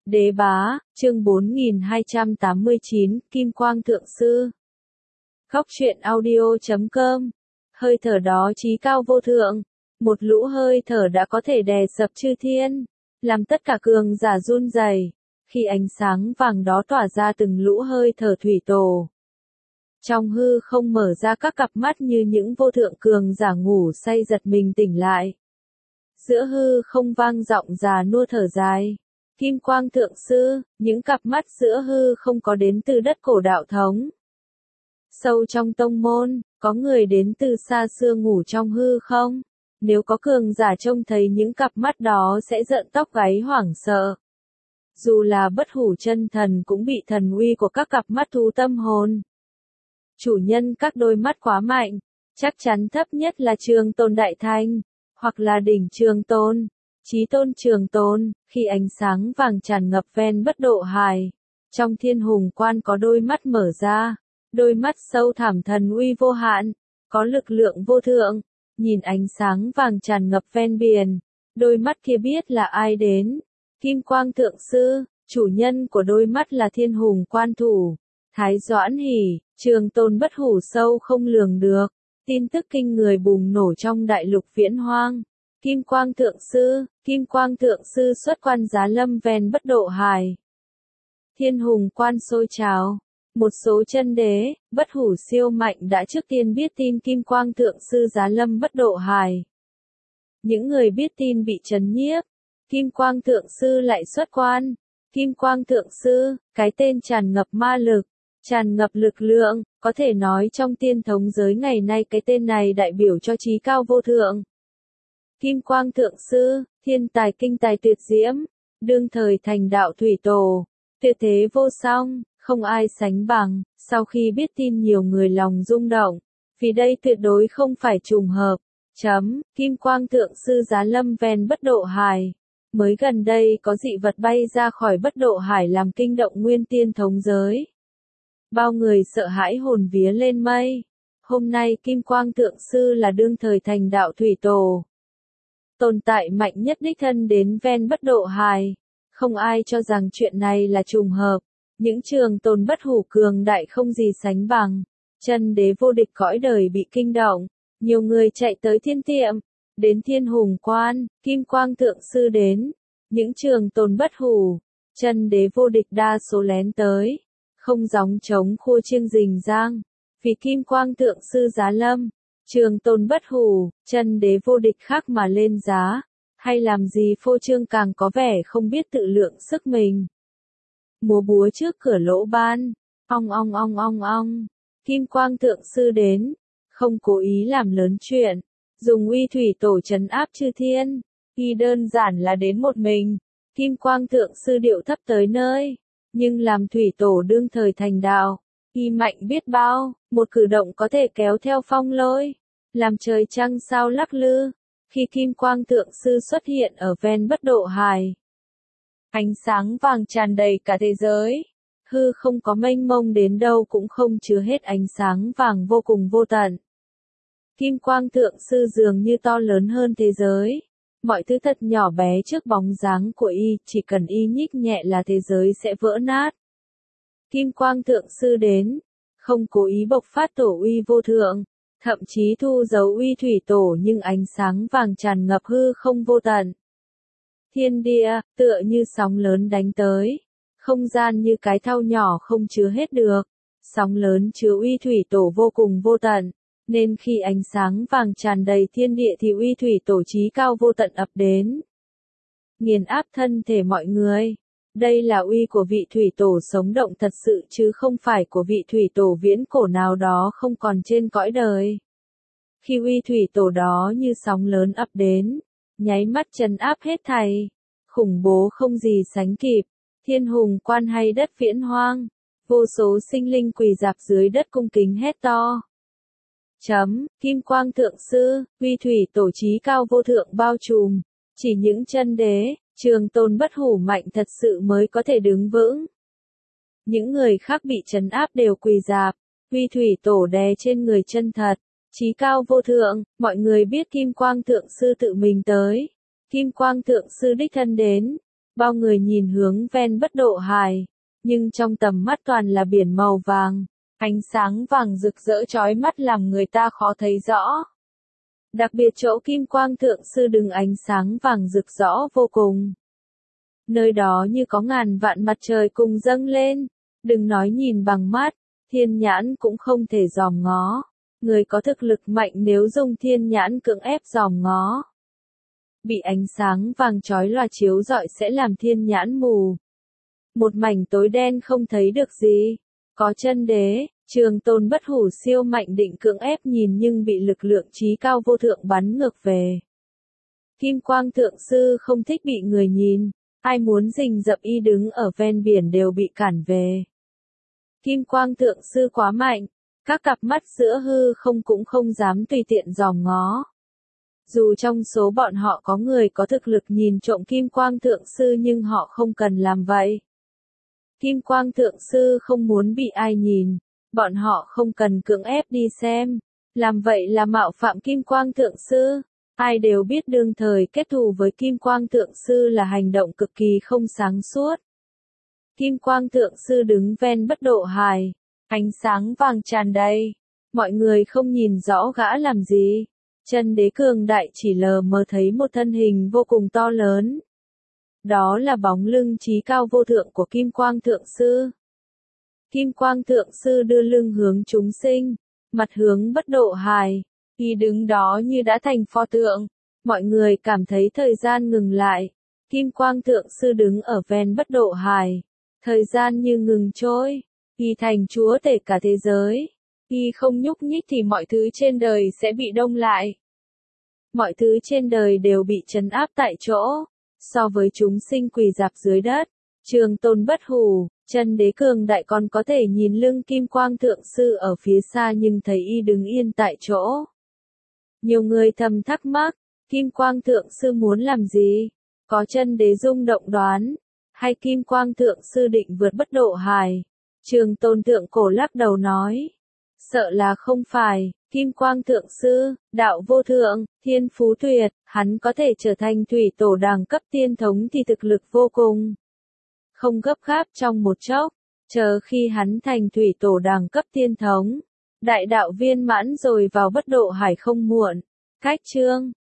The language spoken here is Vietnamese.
Đế bá, chương 4289, Kim Quang Thượng Sư. Góc truyện audio.com. Hơi thở đó chí cao vô thượng, một lũ hơi thở đã có thể đè sập chư thiên, làm tất cả cường giả run rẩy. Khi ánh sáng vàng đó tỏa ra từng lũ hơi thở thủy tổ, trong hư không mở ra các cặp mắt như những vô thượng cường giả ngủ say giật mình tỉnh lại. Giữa hư không vang giọng già nua thở dài. Kim Quang Thượng Sư, những cặp mắt giữa hư không có đến từ đất cổ đạo thống. Sâu trong tông môn, có người đến từ xa xưa ngủ trong hư không? Nếu có cường giả trông thấy những cặp mắt đó sẽ rợn tóc gáy hoảng sợ. Dù là bất hủ chân thần cũng bị thần uy của các cặp mắt thu tâm hồn. Chủ nhân các đôi mắt quá mạnh, chắc chắn thấp nhất là Trường Tôn Đại Thanh, hoặc là đỉnh Trường Tôn. Chí tôn Trường Tôn, khi ánh sáng vàng tràn ngập ven bất độ hải, trong thiên hùng quan có đôi mắt mở ra, đôi mắt sâu thẳm thần uy vô hạn, có lực lượng vô thượng, nhìn ánh sáng vàng tràn ngập ven biển, đôi mắt kia biết là ai đến. Kim Quang Thượng Sư, chủ nhân của đôi mắt là thiên hùng quan thủ, Thái Doãn Hỉ, Trường Tôn bất hủ sâu không lường được, tin tức kinh người bùng nổ trong đại lục viễn hoang. Kim Quang Thượng Sư xuất quan giá lâm ven bất độ hải. Thiên hùng quan sôi trào. Một số chân đế, bất hủ siêu mạnh đã trước tiên biết tin Kim Quang Thượng Sư giá lâm bất độ hải. Những người biết tin bị chấn nhiếp. Kim Quang Thượng Sư lại xuất quan. Kim Quang Thượng Sư, cái tên tràn ngập ma lực, tràn ngập lực lượng, có thể nói trong tiên thống giới ngày nay cái tên này đại biểu cho chí cao vô thượng. Kim Quang Thượng Sư, thiên tài kinh tài tuyệt diễm, đương thời thành đạo thủy tổ, tuyệt thế vô song, không ai sánh bằng. Sau khi biết tin nhiều người lòng rung động, vì đây tuyệt đối không phải trùng hợp. Kim Quang Thượng Sư giá lâm ven bất độ hải. Mới gần đây có dị vật bay ra khỏi bất độ hải làm kinh động nguyên tiên thống giới. Bao người sợ hãi hồn vía lên mây. Hôm nay Kim Quang Thượng Sư là đương thời thành đạo thủy tổ, tồn tại mạnh nhất đích thân đến ven bất độ hải. Không ai cho rằng chuyện này là trùng hợp. Những trường tồn bất hủ cường đại không gì sánh bằng. Chân đế vô địch cõi đời bị kinh động. Nhiều người chạy tới thiên tiệm. Đến thiên hùng quan, Kim Quang Thượng Sư đến. Những trường tồn bất hủ, chân đế vô địch đa số lén tới. Không gióng trống khua chiêng rình rang. Vì Kim Quang Thượng Sư giá lâm. Trường Tôn bất hủ, chân đế vô địch khác mà lên giá, hay làm gì phô trương càng có vẻ không biết tự lượng sức mình. Múa búa trước cửa lỗ ban, ong ong ong ong ong, Kim Quang Thượng Sư đến, không cố ý làm lớn chuyện, dùng uy thủy tổ trấn áp chư thiên, y đơn giản là đến một mình. Kim Quang Thượng Sư điệu thấp tới nơi, nhưng làm thủy tổ đương thời thành đạo. Y mạnh biết bao, một cử động có thể kéo theo phong lôi, làm trời trăng sao lắc lư. Khi Kim Quang Thượng Sư xuất hiện ở ven bất độ hải, ánh sáng vàng tràn đầy cả thế giới, hư không có mênh mông đến đâu cũng không chứa hết ánh sáng vàng vô cùng vô tận. Kim Quang Thượng Sư dường như to lớn hơn thế giới, mọi thứ thật nhỏ bé trước bóng dáng của y, chỉ cần y nhích nhẹ là thế giới sẽ vỡ nát. Kim Quang Thượng Sư đến, không cố ý bộc phát tổ uy vô thượng, thậm chí thu giấu uy thủy tổ nhưng ánh sáng vàng tràn ngập hư không vô tận. Thiên địa, tựa như sóng lớn đánh tới, không gian như cái thau nhỏ không chứa hết được, sóng lớn chứa uy thủy tổ vô cùng vô tận, nên khi ánh sáng vàng tràn đầy thiên địa thì uy thủy tổ chí cao vô tận ập đến, nghiền áp thân thể mọi người. Đây là uy của vị thủy tổ sống động thật sự chứ không phải của vị thủy tổ viễn cổ nào đó không còn trên cõi đời. Khi uy thủy tổ đó như sóng lớn ập đến, nháy mắt trấn áp hết thảy, khủng bố không gì sánh kịp, thiên hùng quan hay đất viễn hoang, vô số sinh linh quỳ rạp dưới đất cung kính hét to. Kim Quang Thượng Sư, uy thủy tổ chí cao vô thượng bao trùm, chỉ những chân đế, Trường Tôn bất hủ mạnh thật sự mới có thể đứng vững. Những người khác bị trấn áp đều quỳ rạp, uy thủy tổ đè trên người chân thật, chí cao vô thượng, mọi người biết Kim Quang Thượng Sư tự mình tới. Kim Quang Thượng Sư đích thân đến, Bao người nhìn hướng ven Bất Độ Hải, nhưng trong tầm mắt toàn là biển màu vàng, ánh sáng vàng rực rỡ chói mắt làm người ta khó thấy rõ. Đặc biệt chỗ Kim Quang Thượng Sư đứng ánh sáng vàng rực rõ vô cùng. Nơi đó như có ngàn vạn mặt trời cùng dâng lên, đừng nói nhìn bằng mắt, thiên nhãn cũng không thể dòm ngó. Người có thực lực mạnh nếu dùng thiên nhãn cưỡng ép dòm ngó, bị ánh sáng vàng chói lòa chiếu rọi sẽ làm thiên nhãn mù. Một mảnh tối đen không thấy được gì. Có chân đế, Trường Tôn Bất Hủ siêu mạnh định cưỡng ép nhìn nhưng bị lực lượng trí cao vô thượng bắn ngược về. Kim Quang Thượng Sư không thích bị người nhìn, ai muốn rình rập y đứng ở ven biển đều bị cản về. Kim Quang Thượng Sư quá mạnh, các cặp mắt giữa hư không cũng không dám tùy tiện dòm ngó. Dù trong số bọn họ có người có thực lực nhìn trộm Kim Quang Thượng Sư nhưng họ không cần làm vậy. Kim Quang Thượng Sư không muốn bị ai nhìn, bọn họ không cần cưỡng ép đi xem, làm vậy là mạo phạm Kim Quang Thượng Sư. Ai đều biết đương thời kết thù với Kim Quang Thượng Sư là hành động cực kỳ không sáng suốt. Kim Quang Thượng Sư đứng ven Bất Độ Hải, ánh sáng vàng tràn đầy, mọi người không nhìn rõ gã làm gì. Chân đế cường đại chỉ lờ mờ thấy một thân hình vô cùng to lớn. Đó là bóng lưng trí cao vô thượng của Kim Quang Thượng Sư. Kim Quang Thượng Sư đưa lưng hướng chúng sinh, mặt hướng Bất Độ Hải, y đứng đó như đã thành pho tượng. Mọi người cảm thấy thời gian ngừng lại. Kim Quang Thượng Sư đứng ở ven Bất Độ Hải, thời gian như ngừng trôi, y thành chúa tể cả thế giới. Y không nhúc nhích thì mọi thứ trên đời sẽ bị đông lại. Mọi thứ trên đời đều bị trấn áp tại chỗ. So với chúng sinh quỳ rạp dưới đất, Trường Tôn Bất Hủ, chân đế cường đại còn có thể nhìn lưng Kim Quang Thượng Sư ở phía xa nhưng thấy y đứng yên tại chỗ. Nhiều người thầm thắc mắc, Kim Quang Thượng Sư muốn làm gì? Có chân đế rung động đoán, hay Kim Quang Thượng Sư định vượt Bất Độ Hải? Trường Tôn Thượng Cổ lắc đầu nói, sợ là không phải. Kim Quang Thượng Sư, đạo vô thượng, thiên phú tuyệt, hắn có thể trở thành thủy tổ đẳng cấp tiên thống thì thực lực vô cùng. Không gấp gáp trong một chốc, chờ khi hắn thành thủy tổ đẳng cấp tiên thống, đại đạo viên mãn rồi vào Bất Độ Hải không muộn. Cách chương